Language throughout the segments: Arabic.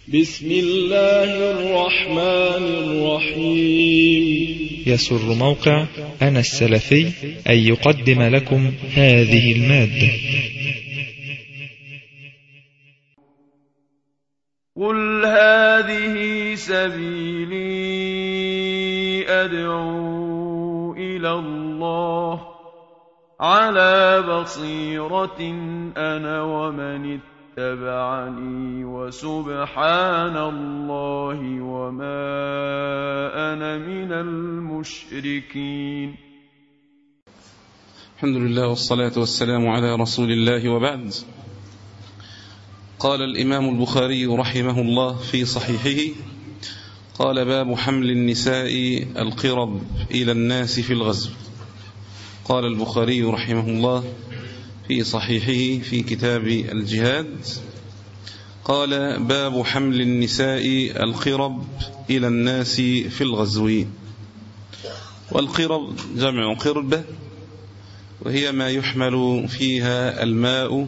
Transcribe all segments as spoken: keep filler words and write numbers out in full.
بسم الله الرحمن الرحيم. يسر موقع أنا السلفي أن يقدم لكم هذه المادة. قل هذه سبيلي أدعو إلى الله على بصيرة أنا ومن اتبعني وسبحان الله وما أنا من المشركين. الحمد لله والصلاة والسلام على رسول الله، وبعد. قال الإمام البخاري رحمه الله في صحيحه: قال: باب حمل النساء القرب إلى الناس في الغزو. قال البخاري رحمه الله في صحيحه في كتاب الجهاد: قال: باب حمل النساء القرب إلى الناس في الغزو. والقرب جمع قربة، وهي ما يحمل فيها الماء.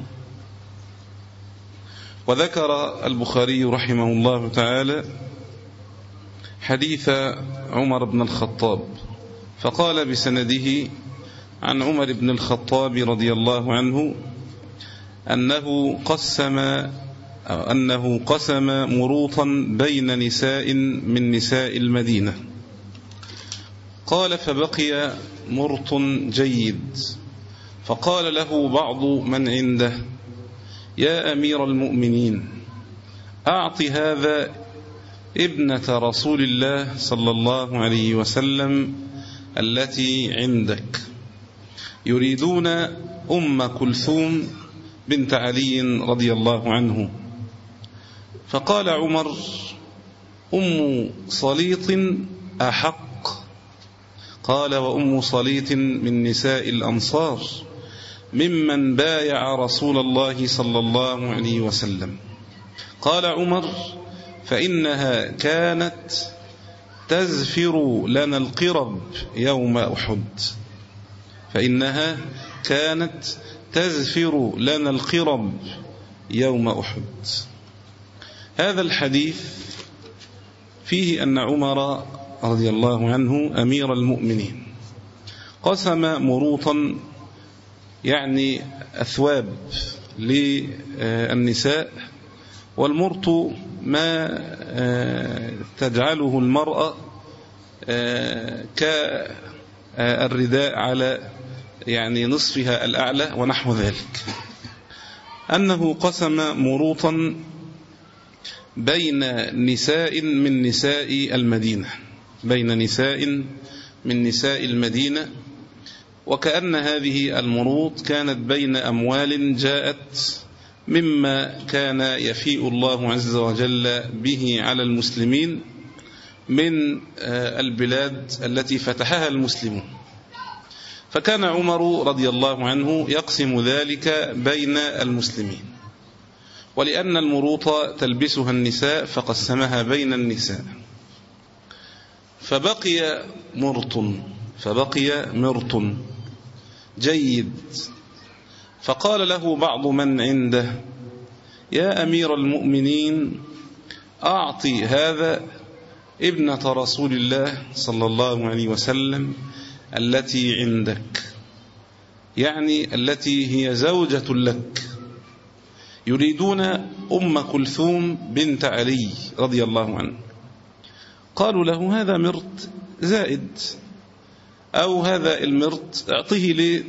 وذكر البخاري رحمه الله تعالى حديث عمر بن الخطاب، فقال بسنده عن عمر بن الخطاب رضي الله عنه أنه قسم أو أنه قسم مروطا بين نساء من نساء المدينة. قال: فبقي مرط جيد، فقال له بعض من عنده: يا أمير المؤمنين، أعط هذا ابنة رسول الله صلى الله عليه وسلم التي عندك، يريدون أم كلثوم بنت علي رضي الله عنه. فقال عمر: أم صليط أحق. قال: وأم صليط من نساء الأنصار ممن بايع رسول الله صلى الله عليه وسلم. قال عمر: فإنها كانت تزفر لنا القرب يوم أحد فإنها كانت تزفر لنا القرب يوم أحد. هذا الحديث فيه أن عمر رضي الله عنه أمير المؤمنين قسم مروطا، يعني أثواب للنساء. والمرط ما تجعله المرأة كالرداء على يعني نصفها الأعلى ونحو ذلك. أنه قسم مروطا بين نساء من نساء المدينة بين نساء من نساء المدينة وكأن هذه المروط كانت بين أموال جاءت مما كان يفيء الله عز وجل به على المسلمين من البلاد التي فتحها المسلمون. فكان عمر رضي الله عنه يقسم ذلك بين المسلمين، ولأن المروط تلبسها النساء فقسمها بين النساء. فبقي مرط فبقي مرط جيد، فقال له بعض من عنده: يا أمير المؤمنين، أعطي هذا ابنة رسول الله صلى الله عليه وسلم التي عندك، يعني التي هي زوجة لك، يريدون أم كلثوم بنت علي رضي الله عنه. قالوا له: هذا مرط زائد، أو هذا المرط اعطيه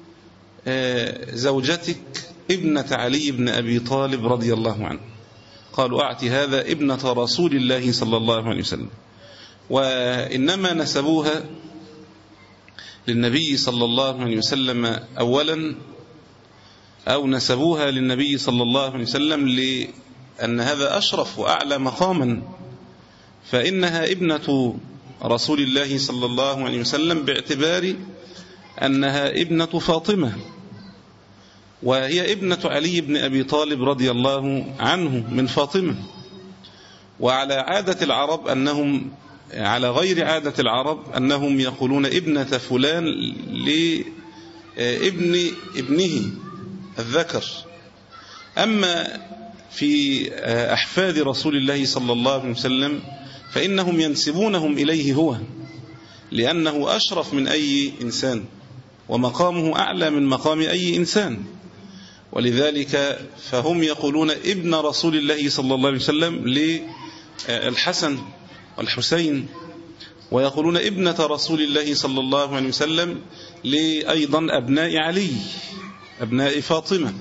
لزوجتك ابنة علي بن أبي طالب رضي الله عنه. قالوا: أعطي هذا ابنة رسول الله صلى الله عليه وسلم. وإنما نسبوها للنبي صلى الله عليه وسلم أولا، أو نسبوها للنبي صلى الله عليه وسلم لأن هذا أشرف وأعلى مقاما، فإنها ابنة رسول الله صلى الله عليه وسلم باعتبار أنها ابنة فاطمة، وهي ابنة علي بن أبي طالب رضي الله عنه من فاطمة. وعلى عادة العرب أنهم على غير عادة العرب أنهم يقولون ابنة فلان لابن ابنه الذكر. أما في أحفاد رسول الله صلى الله عليه وسلم فإنهم ينسبونهم إليه هو، لأنه أشرف من أي إنسان ومقامه أعلى من مقام أي إنسان، ولذلك فهم يقولون ابن رسول الله صلى الله عليه وسلم للحسن والحسين، ويقولون ابنة رسول الله صلى الله عليه وسلم لأيضا أبناء علي أبناء فاطمة.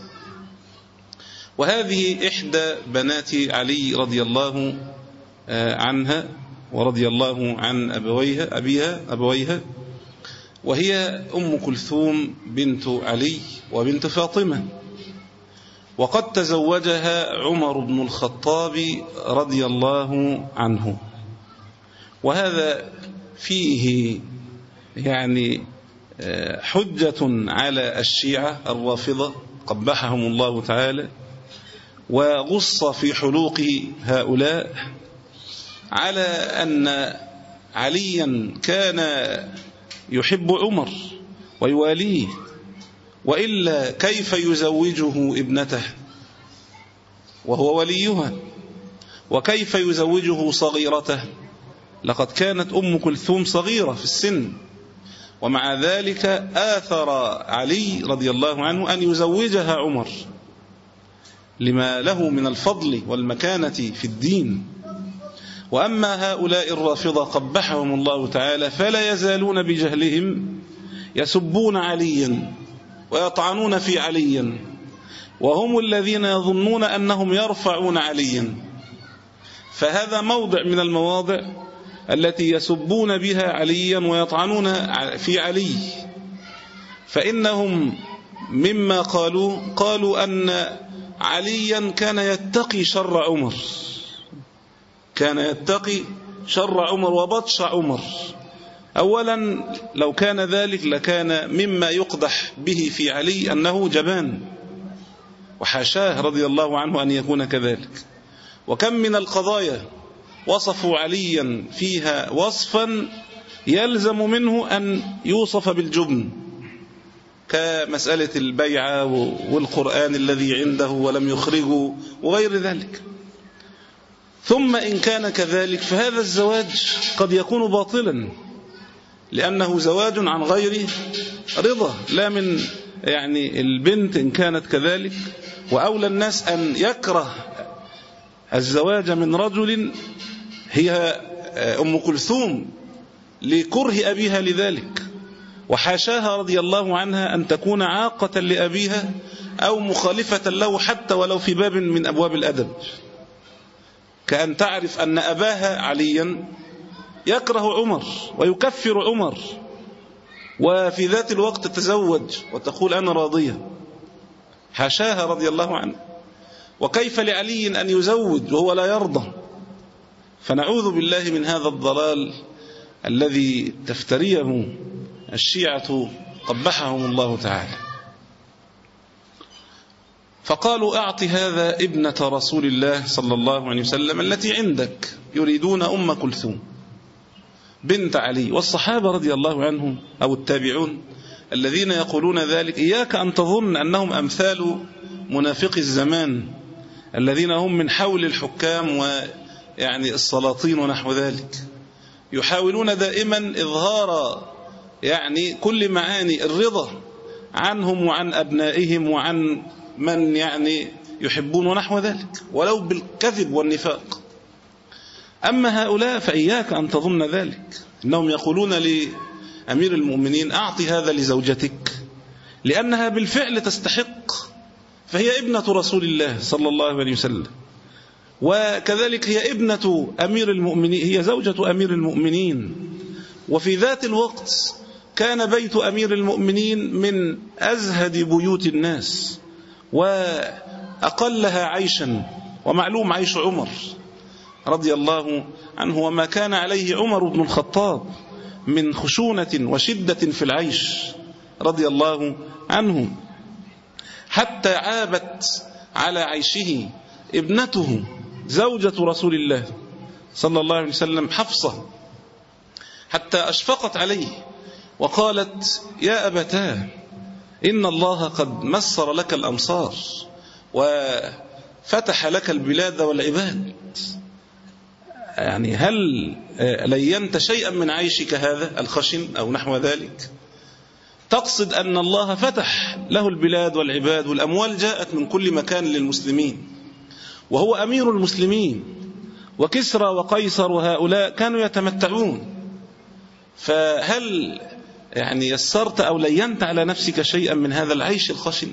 وهذه إحدى بنات علي رضي الله عنها ورضي الله عن أبويها أبيها أبويها وهي أم كلثوم بنت علي وبنت فاطمة. وقد تزوجها عمر بن الخطاب رضي الله عنه، وهذا فيه يعني حجة على الشيعة الرافضة قبحهم الله تعالى، وغص في حلوق هؤلاء على أن عليا كان يحب عمر ويواليه، وإلا كيف يزوجه ابنته وهو وليها، وكيف يزوجه صغيرته؟ لقد كانت أم كلثوم صغيرة في السن، ومع ذلك آثر علي رضي الله عنه أن يزوجها عمر لما له من الفضل والمكانة في الدين. وأما هؤلاء الرافضة قبحهم الله تعالى فلا يزالون بجهلهم يسبون عليا ويطعنون في عليا، وهم الذين يظنون أنهم يرفعون عليا. فهذا موضع من المواضع التي يسبون بها عليا ويطعنون في علي، فإنهم مما قالوا قالوا أن عليا كان يتقي شر عمر، كان يتقي شر عمر وبطش عمر. أولا لو كان ذلك لكان مما يقدح به في علي أنه جبان، وحاشاه رضي الله عنه أن يكون كذلك. وكم من القضايا وصفوا عليا فيها وصفا يلزم منه أن يوصف بالجبن، كمسألة البيعة والقرآن الذي عنده ولم يخرجه وغير ذلك. ثم إن كان كذلك فهذا الزواج قد يكون باطلا، لأنه زواج عن غير رضا، لا من يعني البنت إن كانت كذلك. وأولى الناس أن يكره الزواج من رجل هي أم كلثوم لكره أبيها لذلك، وحاشاها رضي الله عنها أن تكون عاقة لأبيها أو مخالفة له حتى ولو في باب من أبواب الأدب، كأن تعرف أن أباها عليا يكره عمر ويكفر عمر، وفي ذات الوقت تتزوج وتقول أنا راضية. حاشاها رضي الله عنه. وكيف لعلي أن يزوج وهو لا يرضى؟ فنعوذ بالله من هذا الضلال الذي تفتريه الشيعة قبحهم الله تعالى. فقالوا أعط هذا ابنة رسول الله صلى الله عليه وسلم التي عندك، يريدون أم كلثوم بنت علي. والصحابة رضي الله عنهم أو التابعون الذين يقولون ذلك إياك أن تظن أنهم أمثال منافق الزمان الذين هم من حول الحكام ويعني السلاطين ونحو ذلك، يحاولون دائما إظهار يعني كل معاني الرضا عنهم وعن أبنائهم وعن من يعني يحبون ونحو ذلك، ولو بالكذب والنفاق. أما هؤلاء فإياك أن تظن ذلك، إنهم يقولون لأمير المؤمنين أعطي هذا لزوجتك لأنها بالفعل تستحق، فهي ابنة رسول الله صلى الله عليه وسلم، وكذلك هي ابنة أمير المؤمنين، هي زوجة أمير المؤمنين. وفي ذات الوقت كان بيت أمير المؤمنين من أزهد بيوت الناس وأقلها عيشا، ومعلوم عيش عمر رضي الله عنه وما كان عليه عمر بن الخطاب من خشونة وشدة في العيش رضي الله عنه، حتى عابت على عيشه ابنته زوجة رسول الله صلى الله عليه وسلم حفصة، حتى أشفقت عليه وقالت يا أبتاه إن الله قد مسر لك الأمصار فتح لك البلاد والعباد، يعني هل لينت شيئا من عيشك هذا الخشن أو نحو ذلك؟ تقصد أن الله فتح له البلاد والعباد والأموال جاءت من كل مكان للمسلمين، وهو أمير المسلمين، وكسرى وقيصر وهؤلاء كانوا يتمتعون، فهل يعني يسرت أو لينت على نفسك شيئا من هذا العيش الخشن؟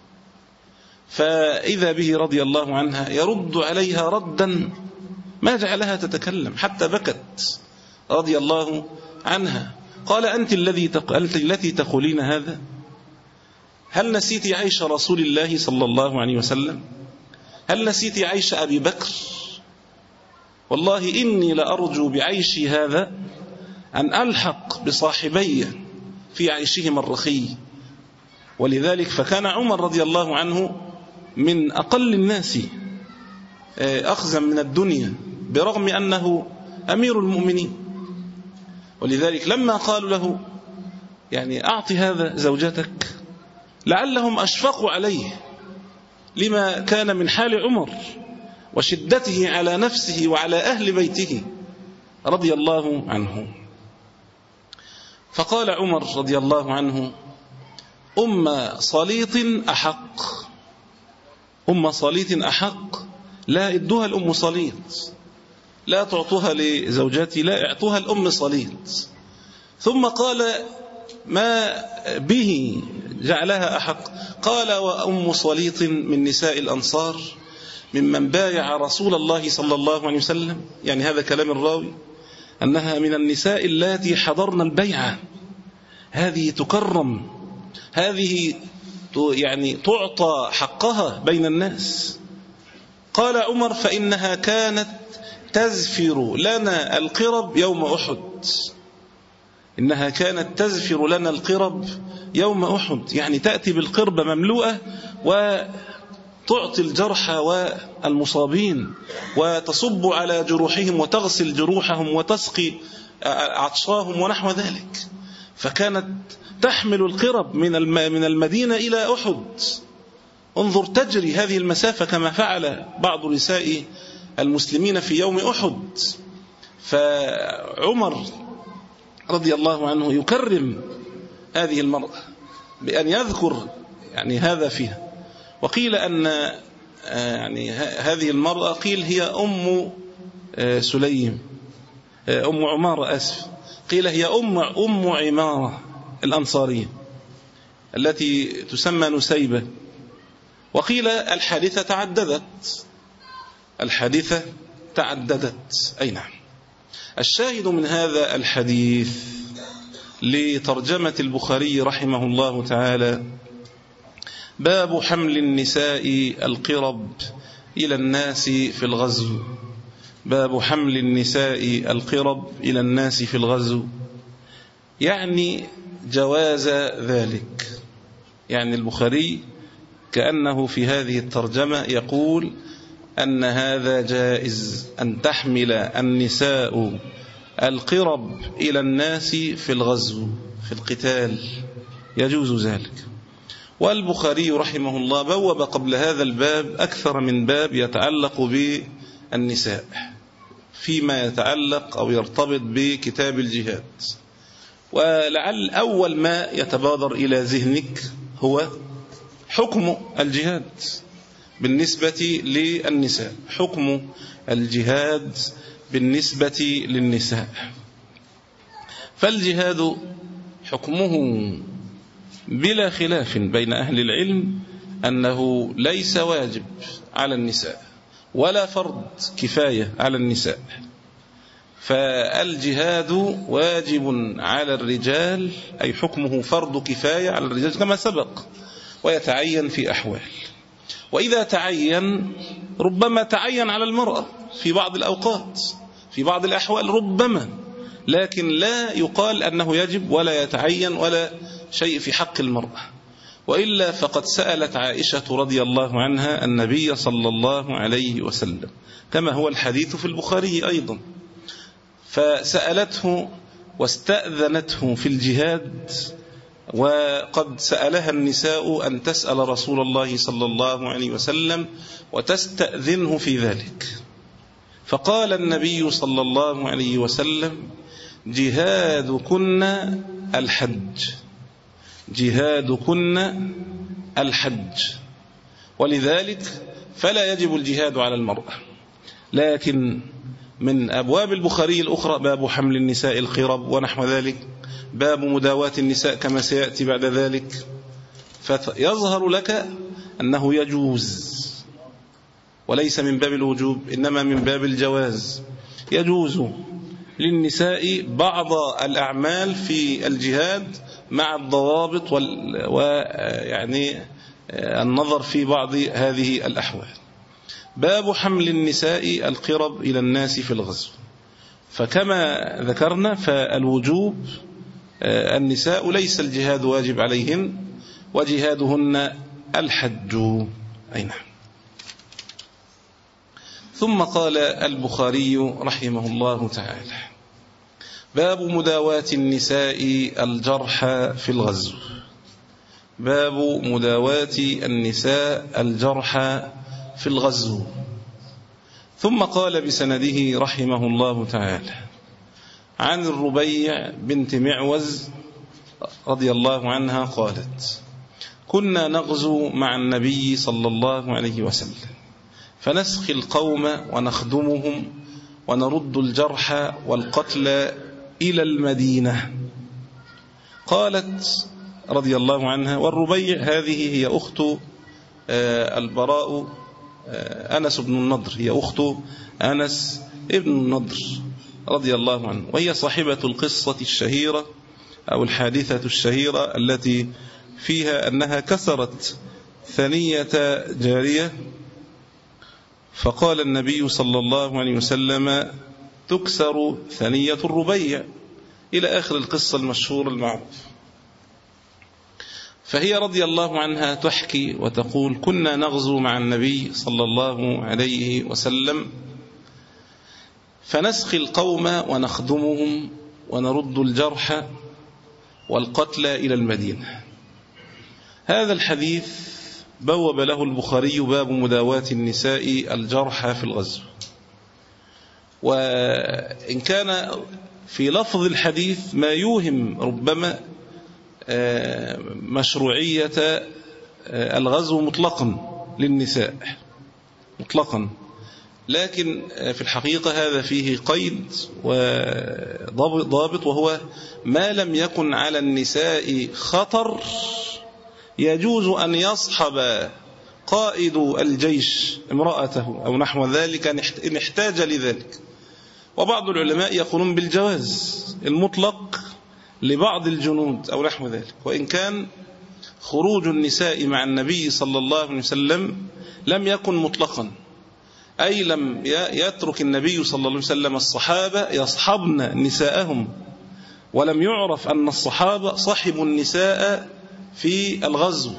فإذا به رضي الله عنها يرد عليها ردا ما جعلها تتكلم، حتى بكت رضي الله عنها. قال أنت الذي أنت التي تقولين هذا؟ هل نسيت عيش رسول الله صلى الله عليه وسلم؟ هل نسيت عيش أبي بكر؟ والله إني لأرجو بعيشي هذا أن ألحق بصاحبي في عيشهم الرخي. ولذلك فكان عمر رضي الله عنه من أقل الناس أخذا من الدنيا برغم أنه أمير المؤمنين. ولذلك لما قالوا له يعني أعطي هذا زوجتك، لعلهم أشفقوا عليه لما كان من حال عمر وشدته على نفسه وعلى أهل بيته رضي الله عنه. فقال عمر رضي الله عنه أم صليط أحق، أم صليط أحق، لا ادوها الأم صليط، لا تعطوها لزوجاتي، لا اعطوها الأم صليط. ثم قال ما به جعلها أحق؟ قال وأم صليط من نساء الأنصار ممن بايع رسول الله صلى الله عليه وسلم، يعني هذا كلام الراوي، أنها من النساء اللاتي حضرن البيعة، هذه تكرم، هذه يعني تعطى حقها بين الناس. قال عمر فإنها كانت تزفر لنا القرب يوم أحد، إنها كانت تزفر لنا القرب يوم أحد، يعني تأتي بالقربة مملوءة وتعطي الجرحى والمصابين وتصب على جروحهم وتغسل جروحهم وتسقي عطشاهم ونحو ذلك. فكانت تحمل القرب من المدينة إلى أحد. انظر تجري هذه المسافة كما فعل بعض نساء المسلمين في يوم أحد. فعمر رضي الله عنه يكرم هذه المرأة بأن يذكر يعني هذا فيها. وقيل أن يعني هذه المرأة قيل هي أم سليم، أم عمارة أسف، قيل هي أم أم عمارة الأنصارية التي تسمى نسيبة. وقيل الحادثة تعددت، الحادثة تعددت أي نعم. الشاهد من هذا الحديث لترجمة البخاري رحمه الله تعالى باب حمل النساء القرب إلى الناس في الغزو، باب حمل النساء القرب إلى الناس في الغزو، يعني جواز ذلك. يعني البخاري كأنه في هذه الترجمة يقول أن هذا جائز، أن تحمل النساء القرب إلى الناس في الغزو في القتال، يجوز ذلك. والبخاري رحمه الله بوب قبل هذا الباب أكثر من باب يتعلق بالنساء فيما يتعلق أو يرتبط بكتاب الجهاد. ولعل أول ما يتبادر إلى ذهنك هو حكم الجهاد بالنسبة للنساء، حكم الجهاد بالنسبة للنساء. فالجهاد حكمه بلا خلاف بين أهل العلم أنه ليس واجب على النساء ولا فرض كفاية على النساء، فالجهاد واجب على الرجال، أي حكمه فرض كفاية على الرجال كما سبق، ويتعين في أحوال. وإذا تعين ربما تعين على المرأة في بعض الأوقات، في بعض الأحوال ربما، لكن لا يقال أنه يجب ولا يتعين ولا شيء في حق المرأة. وإلا فقد سألت عائشة رضي الله عنها النبي صلى الله عليه وسلم كما هو الحديث في البخاري أيضا، فسألته واستأذنته في الجهاد وقد سألها النساء أن تسأل رسول الله صلى الله عليه وسلم وتستأذنه في ذلك، فقال النبي صلى الله عليه وسلم: جهادكن الحج، جهادكن الحج. ولذلك فلا يجب الجهاد على المرأة. لكن من أبواب البخاري الأخرى باب حمل النساء القرب ونحو ذلك، باب مداواة النساء كما سيأتي بعد ذلك، فيظهر لك أنه يجوز، وليس من باب الوجوب إنما من باب الجواز. يجوز للنساء بعض الأعمال في الجهاد مع الضوابط ويعني النظر في بعض هذه الأحوال. باب حمل النساء القرب إلى الناس في الغزو، فكما ذكرنا فالوجوب النساء ليس الجهاد واجب عليهن، وجهادهن الحج. أي نعم. ثم قال البخاري رحمه الله تعالى: باب مداواة النساء الجرحى في الغزو. باب مداواة النساء الجرحى في الغزو. ثم قال بسنده رحمه الله تعالى: عن الربيع بنت معوز رضي الله عنها قالت: كنا نغزو مع النبي صلى الله عليه وسلم فنسقي القوم ونخدمهم ونرد الجرحى والقتلى إلى المدينة. قالت رضي الله عنها: والربيع هذه هي أخت البراء أنس بن النضر، هي أخت أنس ابن النضر رضي الله عنه، وهي صاحبة القصة الشهيرة أو الحادثة الشهيرة التي فيها أنها كسرت ثنية جارية، فقال النبي صلى الله عليه وسلم: تكسر ثنية الربيع، إلى آخر القصة المشهورة المعروفة. فهي رضي الله عنها تحكي وتقول: كنا نغزو مع النبي صلى الله عليه وسلم فنسقي القوم ونخدمهم ونرد الجرحى والقتلى إلى المدينة. هذا الحديث بوب له البخاري باب مداواة النساء الجرحى في الغزو. وإن كان في لفظ الحديث ما يوهم ربما مشروعية الغزو مطلقا للنساء مطلقا، لكن في الحقيقة هذا فيه قيد وضابط، وهو ما لم يكن على النساء خطر يجوز أن يصحب قائد الجيش امرأته أو نحو ذلك إن احتاج لذلك. وبعض العلماء يقولون بالجواز المطلق لبعض الجنود أو نحو ذلك، وإن كان خروج النساء مع النبي صلى الله عليه وسلم لم يكن مطلقا، أي لم يترك النبي صلى الله عليه وسلم الصحابة يصحبن نساءهم، ولم يعرف أن الصحابة صحبوا النساء في الغزو،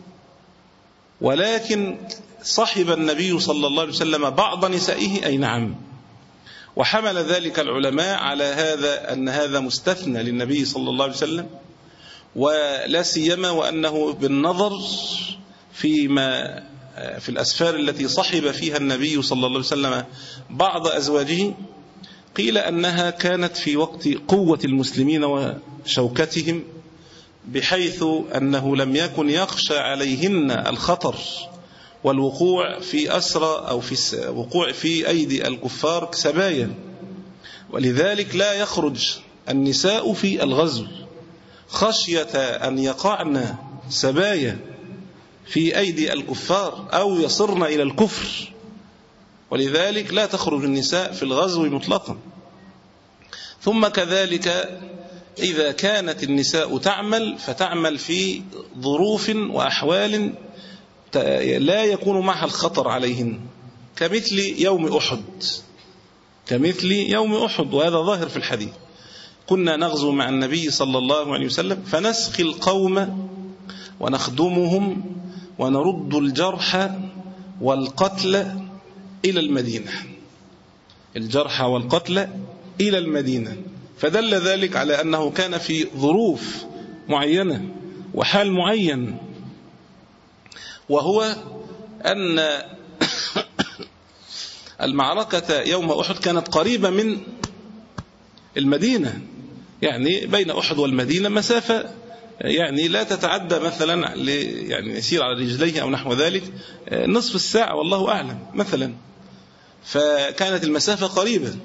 ولكن صحب النبي صلى الله عليه وسلم بعض نسائه. أي نعم. وحمل ذلك العلماء على هذا أن هذا مستثنى للنبي صلى الله عليه وسلم، ولا سيما وأنه بالنظر فيما في الأسفار التي صحب فيها النبي صلى الله عليه وسلم بعض أزواجه، قيل أنها كانت في وقت قوة المسلمين وشوكتهم، بحيث أنه لم يكن يخشى عليهن الخطر والوقوع في أسرى أو في وقوع في أيدي الكفار سبايا، ولذلك لا يخرج النساء في الغزو خشية أن يقعن سبايا في أيدي الكفار أو يصرن إلى الكفر، ولذلك لا تخرج النساء في الغزو مطلقا. ثم كذلك إذا كانت النساء تعمل فتعمل في ظروف وأحوال لا يكون معها الخطر عليهن، كمثل يوم أحد كمثل يوم أحد وهذا ظاهر في الحديث. كنا نغزو مع النبي صلى الله عليه وسلم فنسقي القوم ونخدمهم ونرد الجرحى والقتل إلى المدينة، الجرحى والقتل إلى المدينة، فدل ذلك على أنه كان في ظروف معينة وحال معين، وهو أن المعركة يوم أحد كانت قريبة من المدينة، يعني بين أحد والمدينة مسافة يعني لا تتعدى مثلا يعني يسير على رجليه أو نحو ذلك نصف الساعة والله أعلم مثلا، فكانت المسافة قريبة.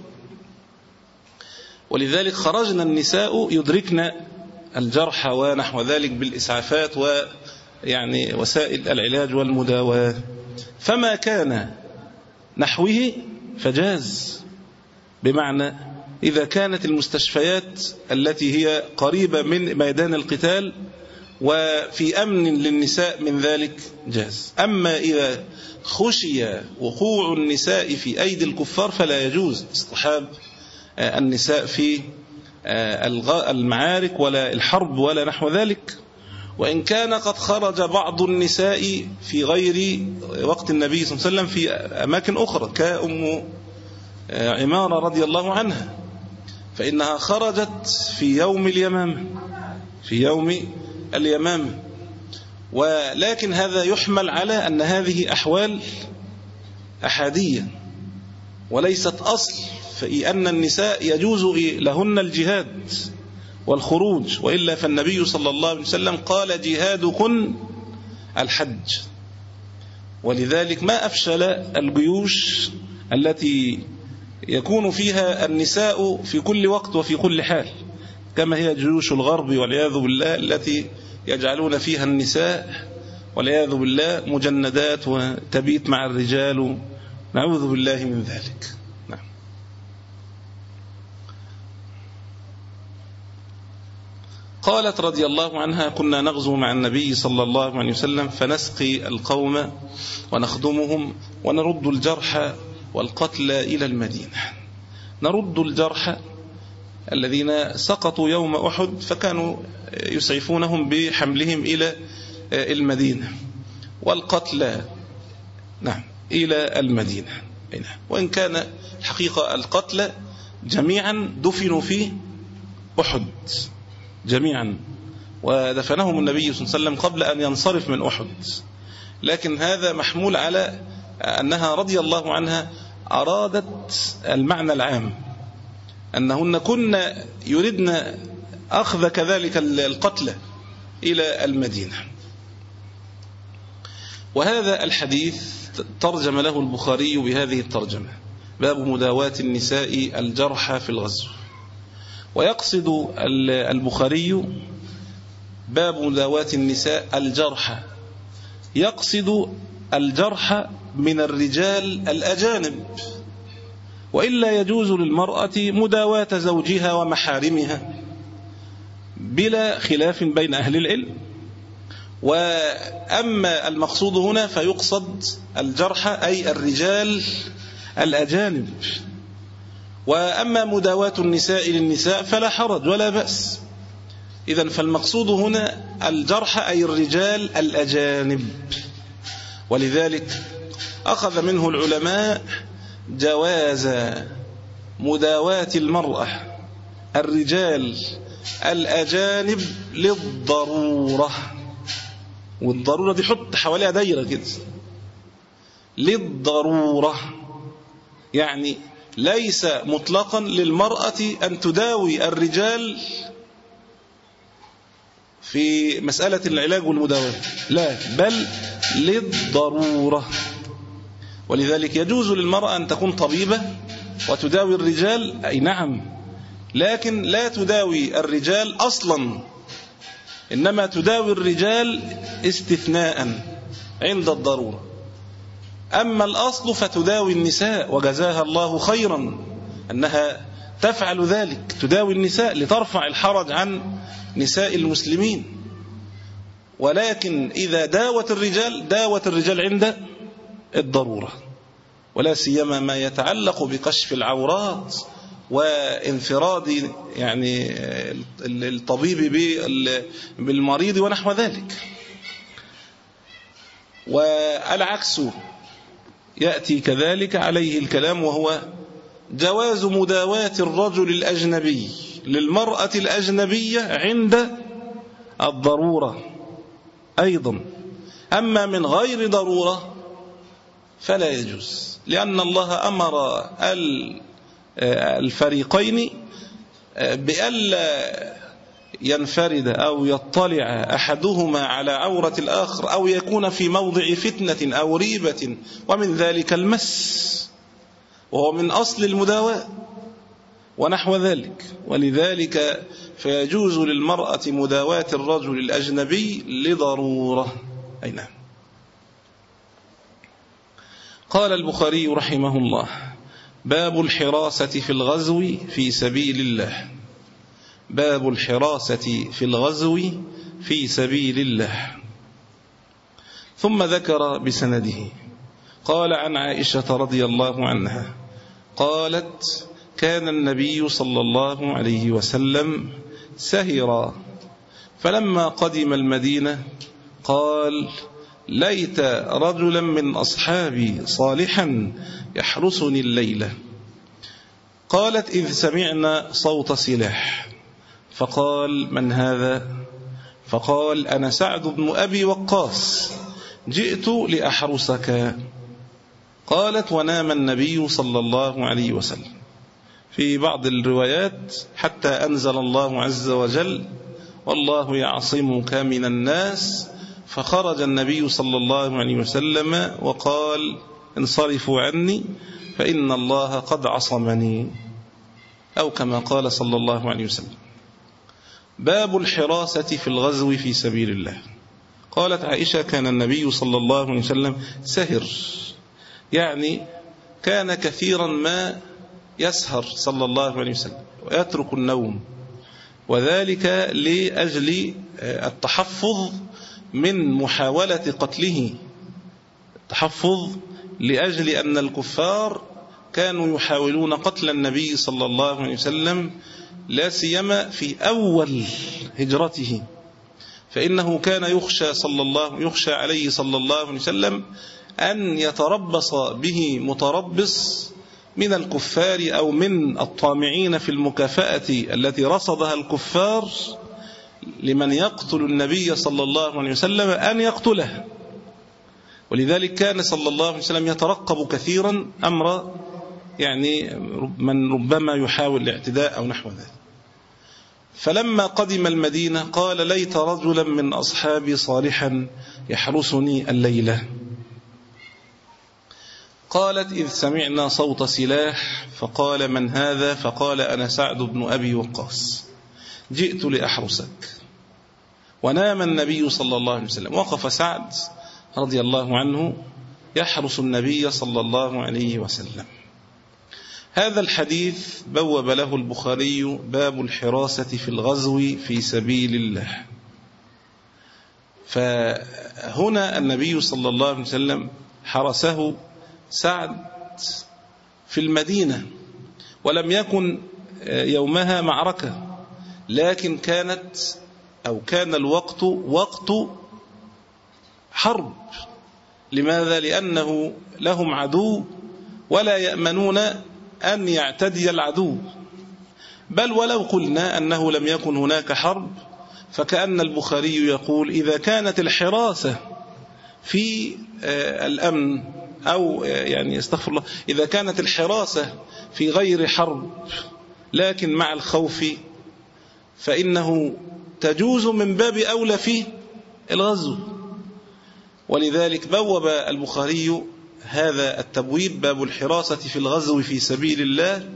ولذلك خرجنا النساء يدركن الجرحى ونحو ذلك بالإسعافات ويعني وسائل العلاج والمداواة، فما كان نحوه فجاز، بمعنى إذا كانت المستشفيات التي هي قريبة من ميدان القتال وفي أمن للنساء من ذلك جاز. أما إذا خشي وقوع النساء في أيدي الكفار فلا يجوز اصطحاب النساء في المعارك ولا الحرب ولا نحو ذلك. وإن كان قد خرج بعض النساء في غير وقت النبي صلى الله عليه وسلم في أماكن أخرى كأم عمارة رضي الله عنها، فإنها خرجت في يوم اليمامة في يوم اليمامة ولكن هذا يحمل على أن هذه أحوال أحادية وليست أصل، فإن النساء يجوز لهن الجهاد والخروج، وإلا فالنبي صلى الله عليه وسلم قال جهادكن الحج. ولذلك ما أفشل الجيوش التي يكون فيها النساء في كل وقت وفي كل حال، كما هي جيوش الغرب والعياذ بالله التي يجعلون فيها النساء والعياذ بالله مجندات وتبيت مع الرجال، نعوذ بالله من ذلك. نعم. قالت رضي الله عنها: كنا نغزو مع النبي صلى الله عليه وسلم فنسقي القوم ونخدمهم ونرد الجرحى والقتلى إلى المدينة. نرد الجرحى الذين سقطوا يوم أحد فكانوا يسعفونهم بحملهم إلى المدينة، والقتلى نعم إلى المدينة. وإن كان الحقيقة القتلى جميعا دفنوا في أحد جميعا، ودفنهم النبي صلى الله عليه وسلم قبل أن ينصرف من أحد، لكن هذا محمول على أنها رضي الله عنها أرادت المعنى العام أنهن كن يردن أخذ كذلك القتلى إلى المدينة. وهذا الحديث ترجم له البخاري بهذه الترجمة: باب مداواة النساء الجرحى في الغزو. ويقصد البخاري باب مداواة النساء الجرحى، يقصد الجرحى من الرجال الأجانب، وإلا يجوز للمرأة مداواة زوجها ومحارمها بلا خلاف بين أهل العلم. وأما المقصود هنا فيقصد الجرحى أي الرجال الأجانب، وأما مداواة النساء للنساء فلا حرج ولا بأس. إذن فالمقصود هنا الجرحى أي الرجال الأجانب. ولذلك أخذ منه العلماء جواز مداواة المرأة الرجال الأجانب للضرورة، والضرورة دي حط حواليها دايرة كده، للضرورة يعني ليس مطلقا للمرأة أن تداوي الرجال في مسألة العلاج والمداواة، لا، بل للضرورة. ولذلك يجوز للمرأة أن تكون طبيبة وتداوي الرجال، أي نعم، لكن لا تداوي الرجال أصلا، إنما تداوي الرجال استثناء عند الضرورة. أما الأصل فتداوي النساء، وجزاها الله خيرا أنها تفعل ذلك، تداوي النساء لترفع الحرج عن نساء المسلمين. ولكن إذا داوت الرجال داوت الرجال عند الضرورة، ولا سيما ما يتعلق بكشف العورات وانفراد يعني الطبيب بالمريض ونحو ذلك. والعكس يأتي كذلك عليه الكلام، وهو جواز مداواة الرجل الأجنبي للمرأة الأجنبية عند الضرورة. أيضا. أما من غير ضرورة فلا يجوز، لأن الله أمر الفريقين بألا ينفرد أو يطلع أحدهما على عورة الآخر أو يكون في موضع فتنة أو ريبة، ومن ذلك المس، وهو من أصل المداواة ونحو ذلك. ولذلك فيجوز للمرأة مداواة الرجل الأجنبي لضرورة. أي نعم. قال البخاري رحمه الله: باب الحراسة في الغزو في سبيل الله. باب الحراسة في الغزو في سبيل الله. ثم ذكر بسنده قال: عن عائشة رضي الله عنها قالت: كان النبي صلى الله عليه وسلم سهرا، فلما قدم المدينة قال: ليت رجلا من أصحابي صالحا يحرسني الليلة. قالت: إذ سمعنا صوت سلاح، فقال: من هذا؟ فقال: أنا سعد بن أبي وقاص، جئت لأحرسك. قالت: ونام النبي صلى الله عليه وسلم. في بعض الروايات: حتى أنزل الله عز وجل: والله يعصمك من الناس. فخرج النبي صلى الله عليه وسلم وقال: انصرفوا عني فإن الله قد عصمني، أو كما قال صلى الله عليه وسلم. باب الحراسة في الغزو في سبيل الله. قالت عائشة: كان النبي صلى الله عليه وسلم سهر، يعني كان كثيرا ما يسهر صلى الله عليه وسلم ويترك النوم، وذلك لأجل التحفظ من محاولة قتله، التحفظ لأجل أن الكفار كانوا يحاولون قتل النبي صلى الله عليه وسلم، لا سيما في أول هجرته، فإنه كان يخشى صلى الله يخشى عليه صلى الله عليه وسلم أن يتربص به متربص من الكفار أو من الطامعين في المكافأة التي رصدها الكفار لمن يقتل النبي صلى الله عليه وسلم أن يقتله. ولذلك كان صلى الله عليه وسلم يترقب كثيرا أمر يعني من ربما يحاول الاعتداء أو نحو ذلك. فلما قدم المدينة قال: ليت رجلا من أصحابي صالحا يحرسني الليلة. قالت: إذ سمعنا صوت سلاح، فقال: من هذا؟ فقال: أنا سعد بن أبي وقاص، جئت لأحرسك. ونام النبي صلى الله عليه وسلم. وقف سعد رضي الله عنه يحرس النبي صلى الله عليه وسلم. هذا الحديث بوب له البخاري: باب الحراسة في الغزو في سبيل الله. فهنا النبي صلى الله عليه وسلم حرسه سعد في المدينة، ولم يكن يومها معركة، لكن كانت أو كان الوقت وقت حرب. لماذا؟ لأنه لهم عدو ولا يأمنون أن يعتدي العدو. بل ولو قلنا أنه لم يكن هناك حرب، فكأن البخاري يقول: إذا كانت الحراسة في الأمن، أو يعني استغفر الله، إذا كانت الحراسة في غير حرب لكن مع الخوف، فإنه تجوز من باب أولى في الغزو. ولذلك بوب البخاري هذا التبويب: باب الحراسة في الغزو في سبيل الله،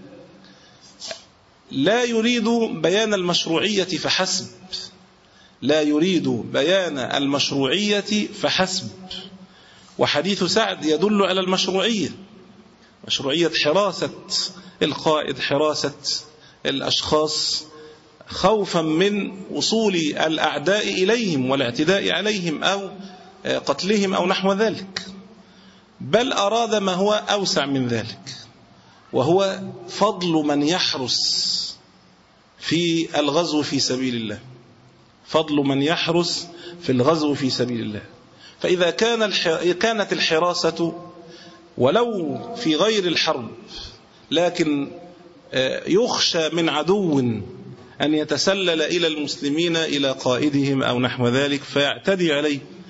لا يريد بيان المشروعية فحسب، لا يريد بيان المشروعية فحسب. وحديث سعد يدل على المشروعية، مشروعية حراسة القائد، حراسة الأشخاص، خوفا من وصول الأعداء إليهم والاعتداء عليهم أو قتلهم أو نحو ذلك. بل أراد ما هو أوسع من ذلك، وهو فضل من يحرس في الغزو في سبيل الله، فضل من يحرس في الغزو في سبيل الله. فإذا كان كانت الحراسة ولو في غير الحرب، لكن يخشى من عدو أن يتسلل إلى المسلمين إلى قائدهم أو نحو ذلك فيعتدي عليه،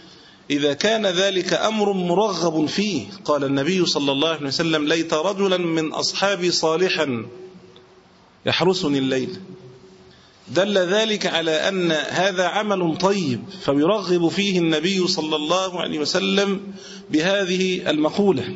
إذا كان ذلك أمر مرغب فيه. قال النبي صلى الله عليه وسلم: ليت رجلا من أصحابي صالحا يحرسني الليل. دل ذلك على أن هذا عمل طيب، فيرغب فيه النبي صلى الله عليه وسلم بهذه المقولة.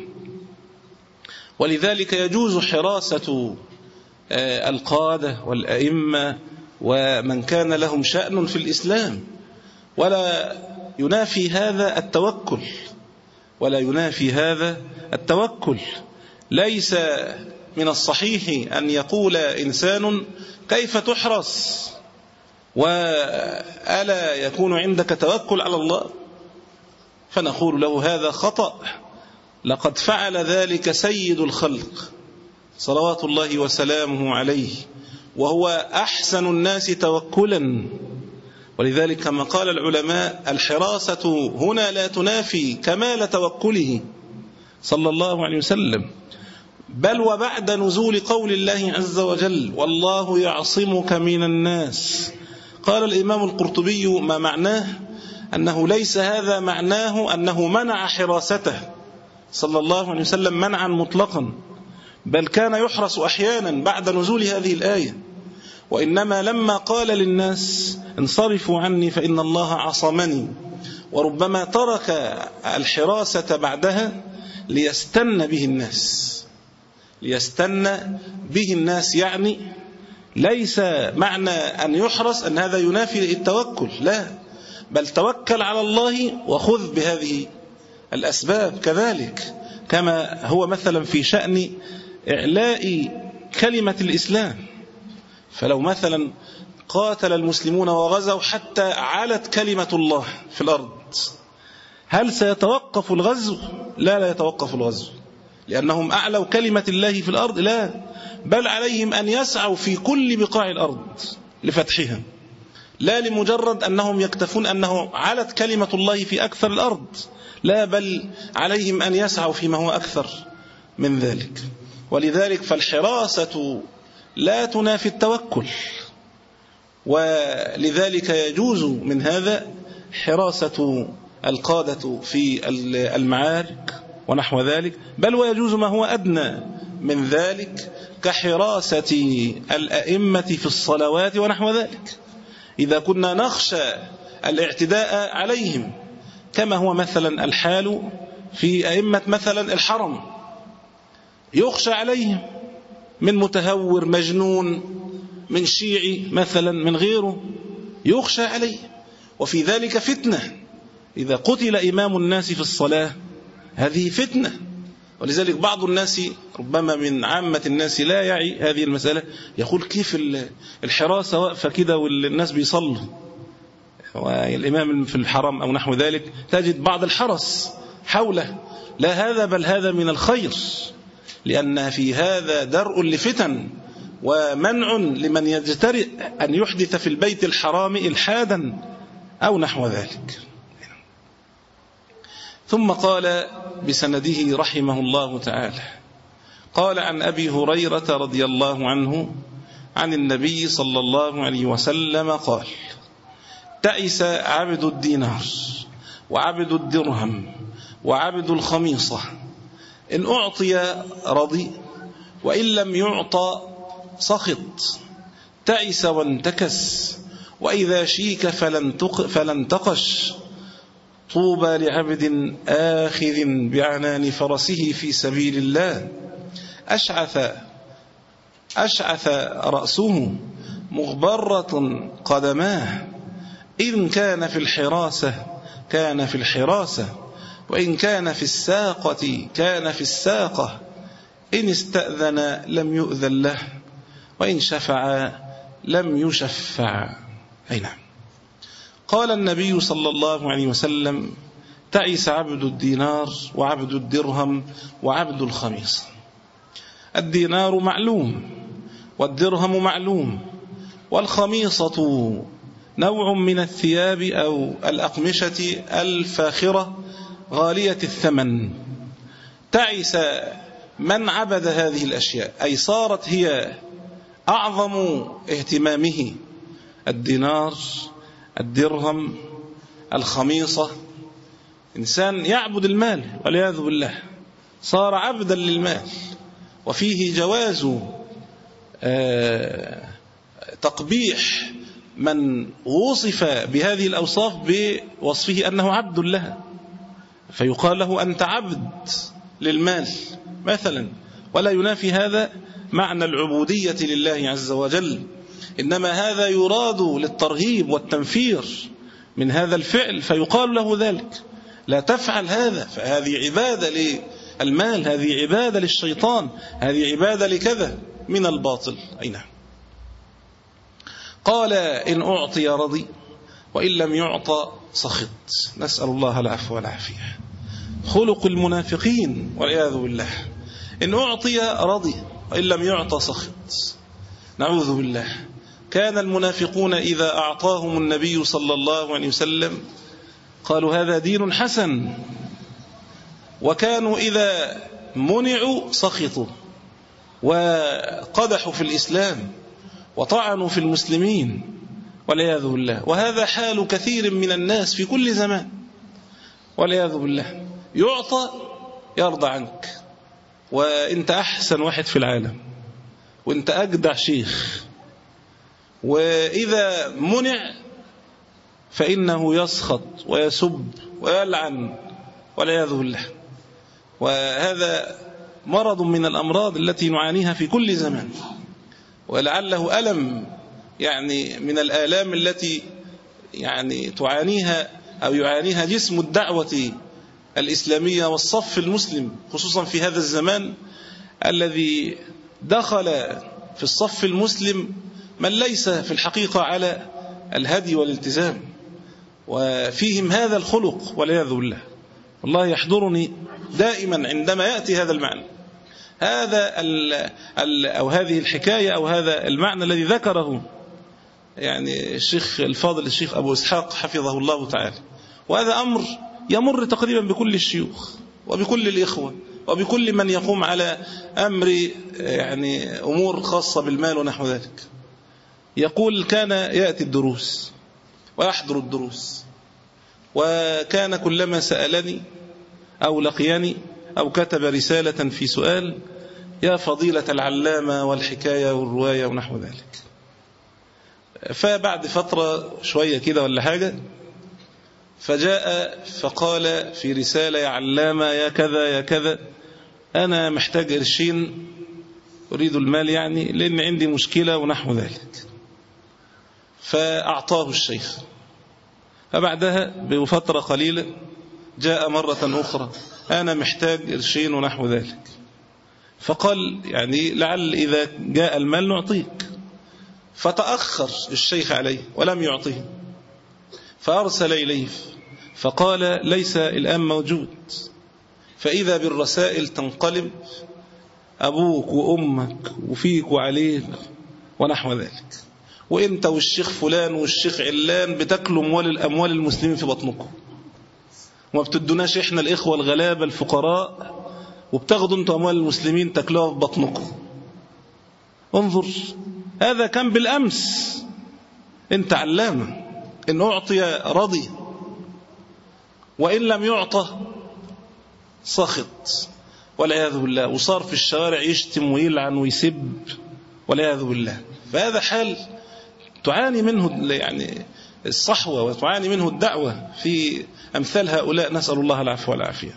ولذلك يجوز حراسة القادة والأئمة ومن كان لهم شأن في الإسلام، ولا ينافي هذا التوكل ولا ينافي هذا التوكل. ليس من الصحيح أن يقول إنسان: كيف تحرس وألا يكون عندك توكل على الله؟ فنقول له: هذا خطأ، لقد فعل ذلك سيد الخلق صلوات الله وسلامه عليه، وهو أحسن الناس توكلا. ولذلك كما قال العلماء: الحراسة هنا لا تنافي كمال توكله صلى الله عليه وسلم. بل وبعد نزول قول الله عز وجل: والله يعصمك من الناس، قال الإمام القرطبي: ما معناه أنه ليس هذا معناه أنه منع حراسته صلى الله عليه وسلم منعا مطلقا، بل كان يحرس أحيانا بعد نزول هذه الآية. وإنما لما قال للناس: انصرفوا عني فإن الله عصمني، وربما ترك الحراسة بعدها ليستن به الناس ليستن به الناس يعني ليس معنى أن يحرس أن هذا ينافي التوكل، لا، بل توكل على الله وخذ بهذه الأسباب كذلك، كما هو مثلا في شأن إعلاء كلمة الإسلام. فلو مثلا قاتل المسلمون وغزوا حتى علت كلمة الله في الأرض، هل سيتوقف الغزو؟ لا لا يتوقف الغزو، لأنهم أعلوا كلمة الله في الأرض، لا، بل عليهم أن يسعوا في كل بقاع الأرض لفتحها، لا لمجرد أنهم يكتفون أنه علت كلمة الله في أكثر الأرض، لا، بل عليهم أن يسعوا فيما هو أكثر من ذلك. ولذلك فالحراسة لا تنافي التوكل، ولذلك يجوز من هذا حراسة القادة في المعارك ونحو ذلك، بل ويجوز ما هو أدنى من ذلك كحراسة الأئمة في الصلوات ونحو ذلك، إذا كنا نخشى الاعتداء عليهم، كما هو مثلا الحال في أئمة مثلا الحرم، يخشى عليهم من متهور مجنون، من شيعي مثلا، من غيره، يخشى عليه، وفي ذلك فتنة. إذا قتل إمام الناس في الصلاة هذه فتنة. ولذلك بعض الناس ربما من عامة الناس لا يعي هذه المسألة، يقول: كيف الحراسة واقفة كده والناس بيصلوا والإمام في الحرم أو نحو ذلك، تجد بعض الحرس حوله. لا، هذا بل هذا من الخير، لأن في هذا درء لفتن ومنع لمن يجترئ أن يحدث في البيت الحرام إلحادا أو نحو ذلك. ثم قال بسنده رحمه الله تعالى: قال عن أبي هريرة رضي الله عنه عن النبي صلى الله عليه وسلم قال: تئس عبد الدينار وعبد الدرهم وعبد الخميصة، إن أعطي رضي وإن لم يعطى سخط، تئس وانتكس، وإذا شيك فلن تقش، طوبى لعبد آخذ بعنان فرسه في سبيل الله، أشعث أشعث رأسه مغبرة قدماه، إن كان في الحراسة كان في الحراسة، وإن كان في الساقة كان في الساقة، إن استأذن لم يؤذن له، وإن شفع لم يشفع. أي نعم. قال النبي صلى الله عليه وسلم: تعس عبد الدينار وعبد الدرهم وعبد الخميصة. الدينار معلوم، والدرهم معلوم، والخميصة نوع من الثياب أو الأقمشة الفاخرة غالية الثمن. تعس من عبد هذه الأشياء، أي صارت هي أعظم اهتمامه، الدينار، الدرهم، الخميصة، إنسان يعبد المال والعياذ بالله، صار عبدا للمال، وفيه جواز تقبيح من وصف بهذه الأوصاف بوصفه أنه عبد لها، فيقال له أنت عبد للمال مثلا، ولا ينافي هذا معنى العبودية لله عز وجل، إنما هذا يراد للترهيب والتنفير من هذا الفعل، فيقال له ذلك لا تفعل هذا، فهذه عبادة للمال، هذه عبادة للشيطان، هذه عبادة لكذا من الباطل. أي نعم. قال إن أعطي رضي وإن لم يعطى سخط، نسأل الله العفو والعافية. خلق المنافقين والعياذ بالله، إن أعطي رضي وإن لم يعطى سخط، نعوذ بالله. كان المنافقون إذا أعطاهم النبي صلى الله عليه وسلم قالوا هذا دين حسن، وكانوا إذا منعوا سخطوا وقدحوا في الإسلام وطعنوا في المسلمين والعياذ بالله. وهذا حال كثير من الناس في كل زمان والعياذ بالله، يعطى يرضى عنك، وانت أحسن واحد في العالم، وانت أجدع شيخ، وإذا منع فإنه يسخط ويسب ويلعن والعياذ بالله. وهذا مرض من الأمراض التي نعانيها في كل زمان، ولعله ألم يعني من الآلام التي يعني تعانيها أو يعانيها جسم الدعوة الإسلامية والصف المسلم، خصوصا في هذا الزمان الذي دخل في الصف المسلم من ليس في الحقيقة على الهدي والالتزام، وفيهم هذا الخلق والعياذ بالله. والله يحضرني دائما عندما يأتي هذا المعنى، هذا ال ال أو هذه الحكاية أو هذا المعنى الذي ذكره يعني الشيخ الفاضل الشيخ أبو إسحاق حفظه الله تعالى. وهذا أمر يمر تقريبا بكل الشيوخ وبكل الإخوة وبكل من يقوم على أمر يعني أمور خاصة بالمال ونحو ذلك. يقول كان يأتي الدروس ويحضر الدروس، وكان كلما سألني أو لقيني أو كتب رسالة في سؤال يا فضيلة العلامة والحكاية والرواية ونحو ذلك. فبعد فترة شوية كده ولا حاجة فجاء فقال في رسالة يا علامة يا كذا يا كذا، أنا محتاج قرشين أريد المال يعني لأن عندي مشكلة ونحو ذلك. فأعطاه الشيخ. فبعدها بفترة قليلة جاء مرة أخرى أنا محتاج قرشين ونحو ذلك. فقال يعني لعل إذا جاء المال نعطيك. فتأخر الشيخ عليه ولم يعطيه، فأرسل إليه فقال ليس الآن موجود. فإذا بالرسائل تنقلب أبوك وأمك وفيك وعليك ونحو ذلك، وإنت والشيخ فلان والشيخ علان بتاكلوا أموال الأموال المسلمين في بطنكم، وما بتدوناش إحنا الإخوة الغلابة الفقراء، وبتاخدوا أنتوا أموال المسلمين تاكلوها في بطنكم. انظر، هذا كان بالأمس أنت علامة، إن أعطي رضي وإن لم يعطى سخط والعياذ بالله، وصار في الشوارع يشتم ويلعن ويسب والعياذ بالله. فهذا حال تعاني منه يعني الصحوة وتعاني منه الدعوة في أمثال هؤلاء، نسأل الله العفو والعافية.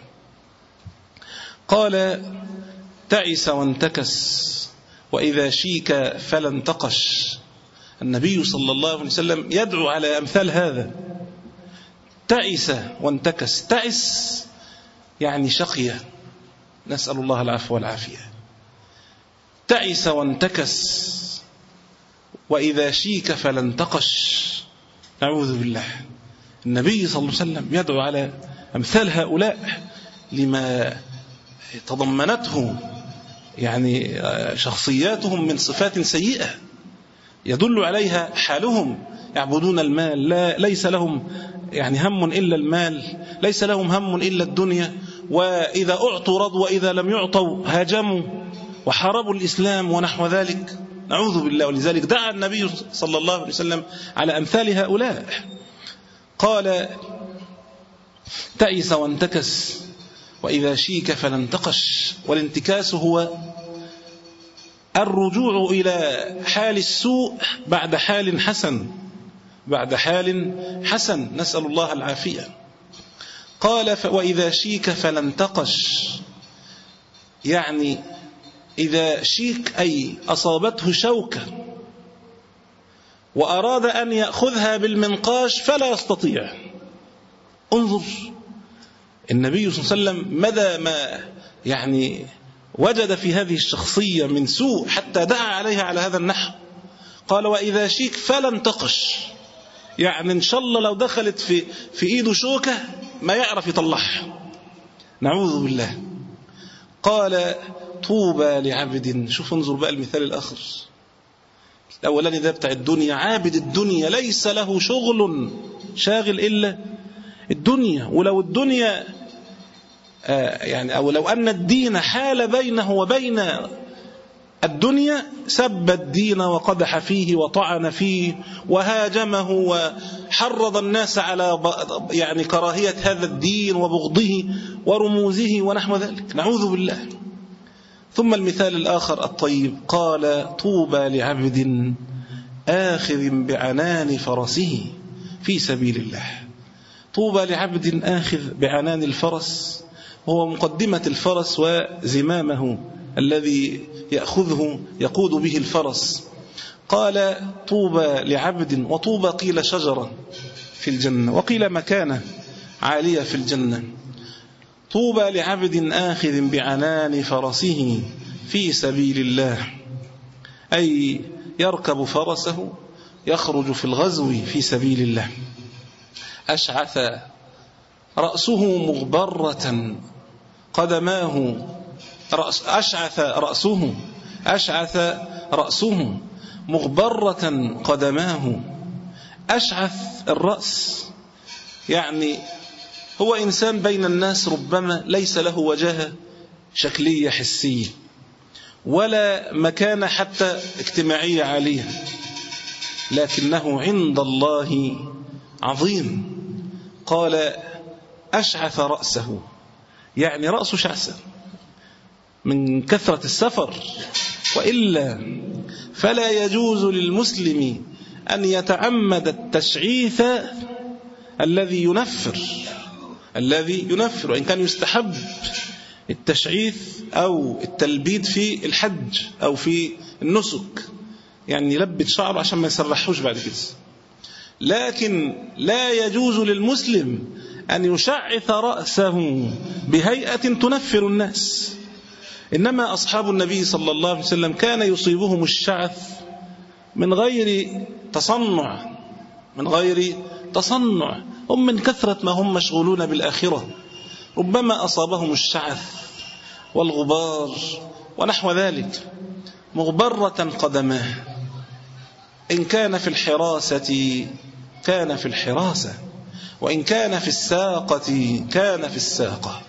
قال تعس وانتكس وإذا شيك فلا انتقش. النبي صلى الله عليه وسلم يدعو على أمثال هذا. تعس وانتكس، تعس يعني شقية، نسأل الله العفو والعافية. تعس وانتكس وإذا شيك فلا انتقش، نعوذ بالله. النبي صلى الله عليه وسلم يدعو على أمثال هؤلاء لما تضمنته يعني شخصياتهم من صفات سيئة يدل عليها حالهم. يعبدون المال، لا ليس لهم يعني هم إلا المال، ليس لهم هم إلا الدنيا، وإذا أعطوا رضوا وإذا لم يعطوا هاجموا وحاربوا الإسلام ونحو ذلك، نعوذ بالله. ولذلك دعا النبي صلى الله عليه وسلم على أمثال هؤلاء. قال تعس وانتكس، وإذا شيك فلا انتقش. والانتكاس هو الرجوع إلى حال السوء بعد حال حسن، بعد حال حسن، نسأل الله العافية. قال وإذا شيك فلا انتقش، يعني إذا شيك أي أصابته شوكة وأراد أن يأخذها بالمنقاش فلا يستطيع. انظر النبي صلى الله عليه وسلم مدى ما يعني وجد في هذه الشخصية من سوء حتى دعا عليها على هذا النحو. قال وإذا شيك فلا انتقش، يعني إن شاء الله لو دخلت في, في إيده شوكة ما يعرف يطلعها، نعوذ بالله. قال طوبى لعبد، شوف انظر بقى المثال الآخر. الأولاني ده بتاع الدنيا، عابد الدنيا ليس له شغل شاغل إلا الدنيا، ولو الدنيا آه يعني أو لو أن الدين حال بينه وبين الدنيا سب الدين وقدح فيه وطعن فيه وهاجمه وحرض الناس على يعني كراهية هذا الدين وبغضه ورموزه ونحو ذلك، نعوذ بالله. ثم المثال الآخر الطيب، قال طوبى لعبد آخذ بعنان فرسه في سبيل الله. طوبى لعبد آخذ بعنان الفرس، وهو مقدمة الفرس وزمامه الذي يأخذه يقود به الفرس. قال طوبى لعبد، وطوبى قيل شجرة في الجنة وقيل مكانة عالية في الجنة. طوبى لعبد آخذ بعنان فرسه في سبيل الله، أي يركب فرسه يخرج في الغزو في سبيل الله. أشعث رأسه مغبرة قدماه، رأس أشعث رأسه أشعث رأسه مغبرة قدماه. أشعث الرأس يعني هو إنسان بين الناس ربما ليس له وجهة شكلية حسية ولا مكانة حتى اجتماعية عالية، لكنه عند الله عظيم. قال أشعث رأسه، يعني رأسه شعثة من كثرة السفر، وإلا فلا يجوز للمسلم أن يتعمد التشعيث الذي ينفر الذي ينفر وإن كان يستحب التشعيث أو التلبيد في الحج أو في النسك، يعني يلبد شعره عشان ما يسرحوش بعد كده، لكن لا يجوز للمسلم أن يشعث رأسه بهيئة تنفر الناس. إنما أصحاب النبي صلى الله عليه وسلم كان يصيبهم الشعث من غير تصنع من غير تصنع هم من كثرة ما هم مشغولون بالآخرة ربما أصابهم الشعث والغبار ونحو ذلك. مغبرة قدماه، إن كان في الحراسة كان في الحراسة، وإن كان في الساقة كان في الساقة.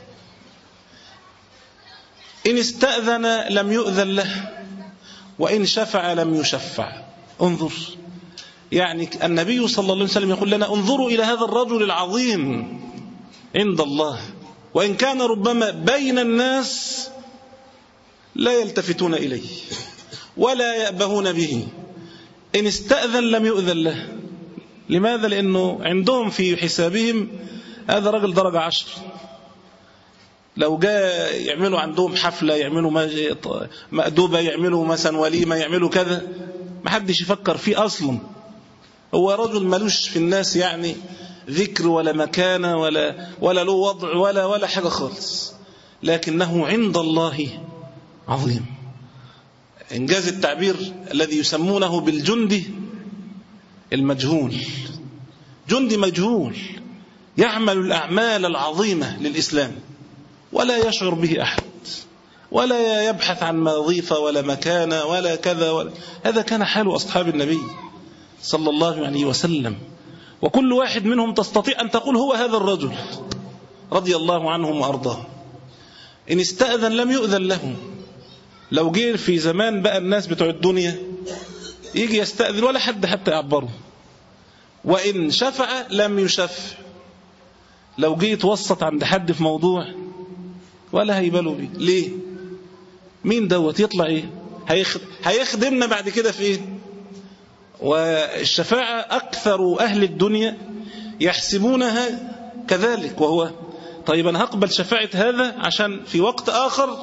إن استأذن لم يؤذن له، وإن شفع لم يشفع. انظر، يعني النبي صلى الله عليه وسلم يقول لنا انظروا إلى هذا الرجل العظيم عند الله، وإن كان ربما بين الناس لا يلتفتون إليه ولا يأبهون به. إن استأذن لم يؤذن له. لماذا؟ لأنه عندهم في حسابهم هذا رجل درجة عشر، لو جاء يعملوا عندهم حفلة، يعملوا مأدوبة، يعملوا مثلا وليمة، يعملوا كذا، ما حدش يفكر فيه أصلا. هو رجل ملوش في الناس يعني ذكر ولا مكانة ولا ولا له وضع ولا ولا حاجة خالص، لكنه عند الله عظيم. إنجاز التعبير الذي يسمونه بالجندي المجهول، جندي مجهول يعمل الأعمال العظيمة للإسلام ولا يشعر به أحد، ولا يبحث عن وظيفة ولا مكانة ولا كذا ولا. هذا كان حال أصحاب النبي صلى الله عليه وسلم، وكل واحد منهم تستطيع أن تقول هو هذا الرجل رضي الله عنهم وأرضاه. إن استأذن لم يؤذن له. لو جير في زمان بقى الناس بتوع الدنيا يجي يستأذن ولا حد حتى يعبره. وإن شفع لم يشفع، لو جيت وسط عند حد في موضوع ولا هيبالوا بيه. ليه؟ مين دوت يطلع ايه؟ هيخدمنا بعد كده في ايه؟ والشفاعة أكثر أهل الدنيا يحسبونها كذلك، وهو طيب أنا هقبل شفاعة هذا عشان في وقت آخر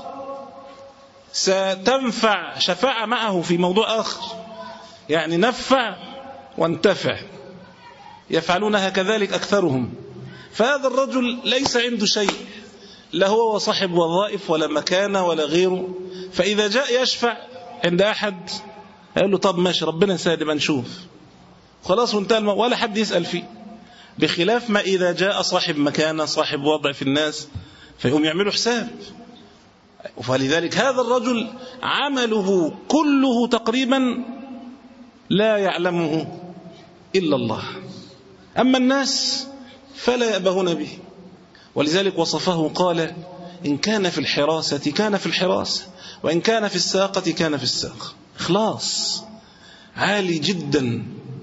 ستنفع شفاعة معه في موضوع آخر، يعني نفع وانتفع، يفعلونها كذلك أكثرهم. فهذا الرجل ليس عنده شيء، لا هو وصاحب وظائف ولا مكانة ولا غيره، فإذا جاء يشفع عند أحد يقول له طب ماشي ربنا يسهل ما نشوف خلاص وانتهى، ولا حد يسأل فيه. بخلاف ما إذا جاء صاحب مكانة صاحب وضع في الناس فيهم يعملوا حساب. فلذلك هذا الرجل عمله كله تقريبا لا يعلمه إلا الله، أما الناس فلا يأبهون به. ولذلك وصفه قال إن كان في الحراسة كان في الحراسة، وإن كان في الساقة كان في الساقة. إخلاص عالي جدا.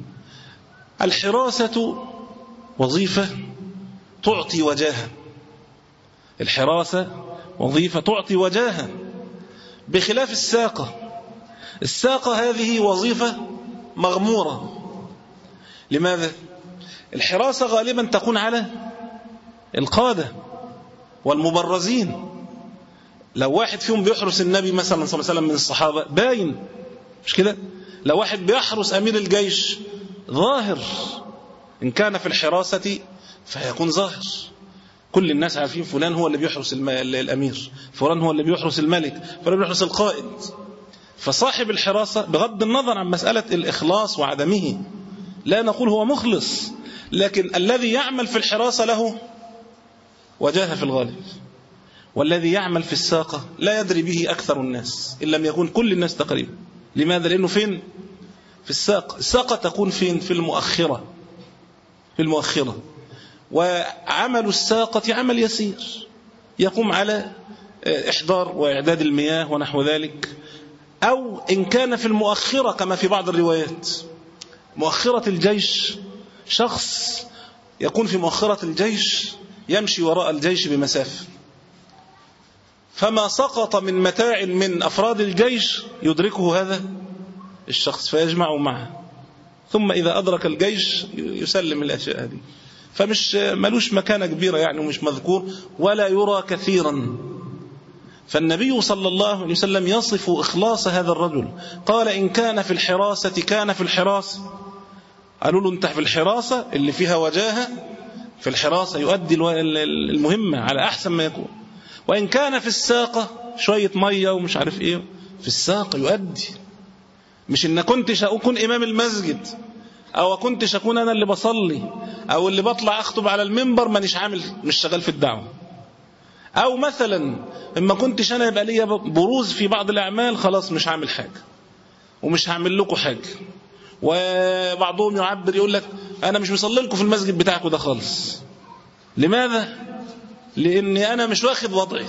الحراسة وظيفة تعطي وجاهة، الحراسة وظيفة تعطي وجاهة، بخلاف الساقة. الساقة هذه وظيفة مغمورة. لماذا؟ الحراسة غالبا تكون على القادة والمبرزين. لو واحد فيهم بيحرس النبي مثلا صلى الله عليه وسلم من الصحابة باين، مش كده؟ لو واحد بيحرس أمير الجيش ظاهر. إن كان في الحراسة فيكون ظاهر، كل الناس عارفين فلان هو اللي بيحرس الأمير، فلان هو اللي بيحرس الملك، فلان اللي بيحرس القائد. فصاحب الحراسة بغض النظر عن مسألة الإخلاص وعدمه، لا نقول هو مخلص، لكن الذي يعمل في الحراسة له وجاهة في الغالب، والذي يعمل في الساقة لا يدري به أكثر الناس إن لم يكن كل الناس تقريبا. لماذا؟ لأنه فين؟ في الساقة. الساقة تكون فين؟ في المؤخرة، في المؤخرة. وعمل الساقة عمل يسير يقوم على إحضار وإعداد المياه ونحو ذلك، أو إن كان في المؤخرة كما في بعض الروايات مؤخرة الجيش، شخص يكون في مؤخرة الجيش يمشي وراء الجيش بمسافة، فما سقط من متاع من أفراد الجيش يدركه هذا الشخص فيجمعه معه، ثم إذا أدرك الجيش يسلم الأشياء هذه. فمش ملوش مكانة كبيرة يعني، ومش مذكور ولا يرى كثيرا. فالنبي صلى الله عليه وسلم يصف إخلاص هذا الرجل، قال إن كان في الحراسة كان في الحراسة. قالوا له أنت في الحراسة اللي فيها وجاهة، في الحراسة يؤدي المهمة على أحسن ما يكون. وإن كان في الساقة شوية مية ومش عارف إيه، في الساقة يؤدي. مش إن كنتش أكون إمام المسجد، أو كنتش أكون أنا اللي بصلي، أو اللي بطلع أخطب على المنبر مانيش عامل، مش شغال في الدعوة. أو مثلا إما كنتش أنا يبقى لي بروز في بعض الأعمال، خلاص مش هعمل حاجة ومش هعمل لكم حاجة. وبعضهم يعبر يقول لك أنا مش مصلي لكم في المسجد بتاعكم ده خالص. لماذا؟ لأني أنا مش واخد وضعي،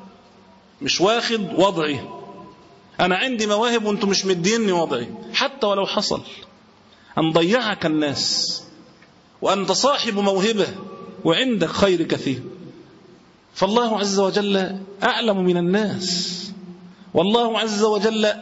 مش واخد وضعي. أنا عندي مواهب وأنتم مش مديني وضعي. حتى ولو حصل أن ضيعك الناس وأنت صاحب موهبة وعندك خير كثير، فالله عز وجل أعلم من الناس، والله عز وجل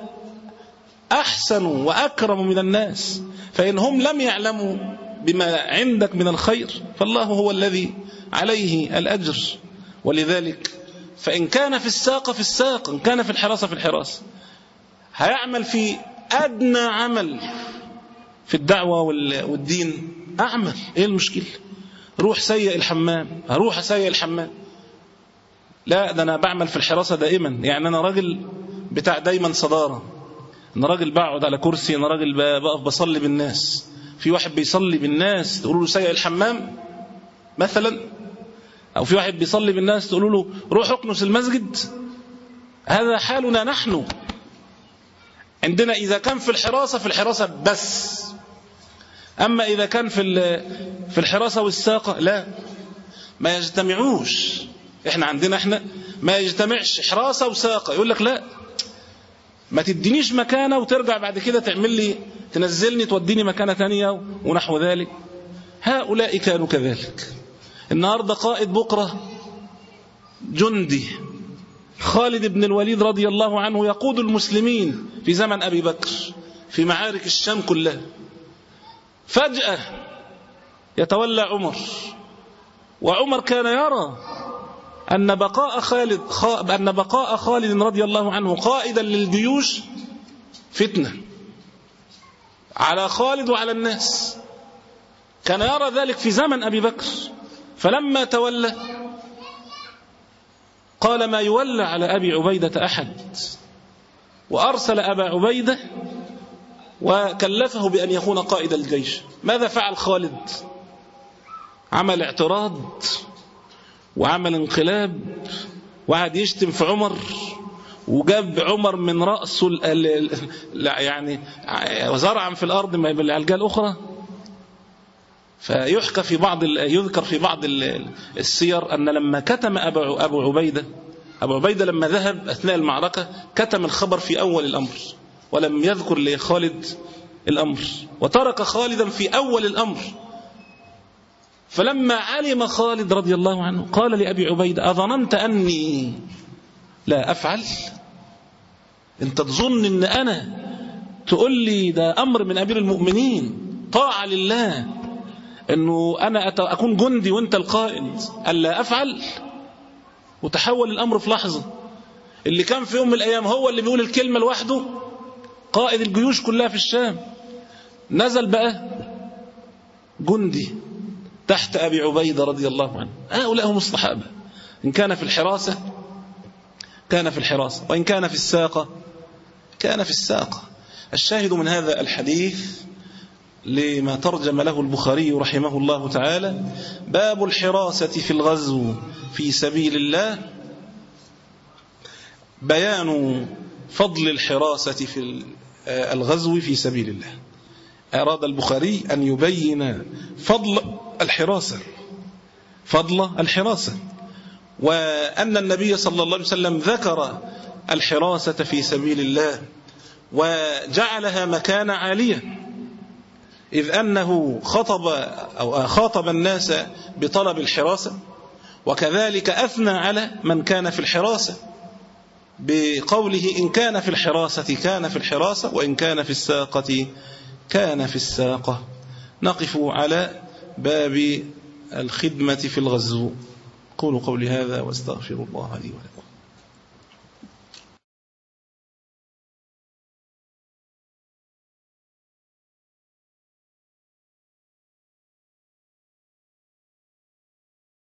أحسن وأكرم من الناس. فإن هم لم يعلموا بما عندك من الخير فالله هو الذي عليه الأجر. ولذلك فإن كان في الساقة في الساقة، إن كان في الحراسة في الحراسة، هيعمل في أدنى عمل في الدعوة والدين، أعمل. إيه المشكلة؟ روح سيء الحمام، هروح سيء الحمام. لا، ده أنا بعمل في الحراسة دائما، يعني أنا راجل بتاع دايما صدارة، أنا راجل بقعد على كرسي، أنا راجل بقف بصلي بالناس. في واحد بيصلي بالناس تقولوا له سيء الحمام مثلا، أو في واحد بيصلي بالناس تقولوا له روح اكنس المسجد. هذا حالنا نحن. عندنا إذا كان في الحراسة في الحراسة بس، أما إذا كان في في الحراسة والساقة لا، ما يجتمعوش. إحنا عندنا إحنا ما يجتمعش حراسة وساقة. يقول لك لا، ما تدينيش مكانة وترجع بعد كده تعمل لي تنزلني توديني مكانة تانية ونحو ذلك. هؤلاء كانوا كذلك. النهاردة قائد، بكرة جندي. خالد بن الوليد رضي الله عنه يقود المسلمين في زمن أبي بكر في معارك الشام كلها. فجأة يتولى عمر، وعمر كان يرى أن بقاء خالد أن بقاء خالد رضي الله عنه قائدا للجيوش فتنة على خالد وعلى الناس. كان يرى ذلك في زمن أبي بكر، فلما تولى قال ما يولى على أبي عبيدة أحد، وأرسل أبا عبيدة وكلفه بأن يكون قائد الجيش. ماذا فعل خالد؟ عمل اعتراض وعمل انقلاب، وقعد يشتم في عمر، وجاب عمر من رأسه يعني وزرعا في الأرض ما بالعلجاء الأخرى. فيحكى في بعض يذكر في بعض السير أن لما كتم أبو عبيدة أبو عبيدة لما ذهب أثناء المعركة كتم الخبر في أول الأمر، ولم يذكر لخالد الأمر، وترك خالدا في أول الأمر. فلما علم خالد رضي الله عنه قال لأبي عبيدة أظننت أني لا أفعل؟ أنت تظن أن أنا تقول لي ده أمر من أمير المؤمنين طاعة لله أنه أنا أكون جندي وأنت القائد ألا أفعل؟ وتحول الأمر في لحظة. اللي كان في يوم من الأيام هو اللي بيقول الكلمة لوحده قائد الجيوش كلها في الشام، نزل بقى جندي تحت أبي عبيدة رضي الله عنه. هؤلاء هم الصحابة، إن كان في الحراسة كان في الحراسة، وإن كان في الساقة كان في الساقة. الشاهد من هذا الحديث لما ترجم له البخاري رحمه الله تعالى باب الحراسة في الغزو في سبيل الله، بيان فضل الحراسة في الغزو في سبيل الله. أراد البخاري أن يبين فضل الحراسة فضل الحراسة وأن النبي صلى الله عليه وسلم ذكر الحراسة في سبيل الله وجعلها مكانة عالية، إذ أنه خطب أو خاطب الناس بطلب الحراسة، وكذلك أثنى على من كان في الحراسة بقوله إن كان في الحراسة كان في الحراسة، وإن كان في الساقة كان في الساقة. نقف على باب الخدمة في الغزو. قولوا قولي هذا واستغفر الله لي ولكم.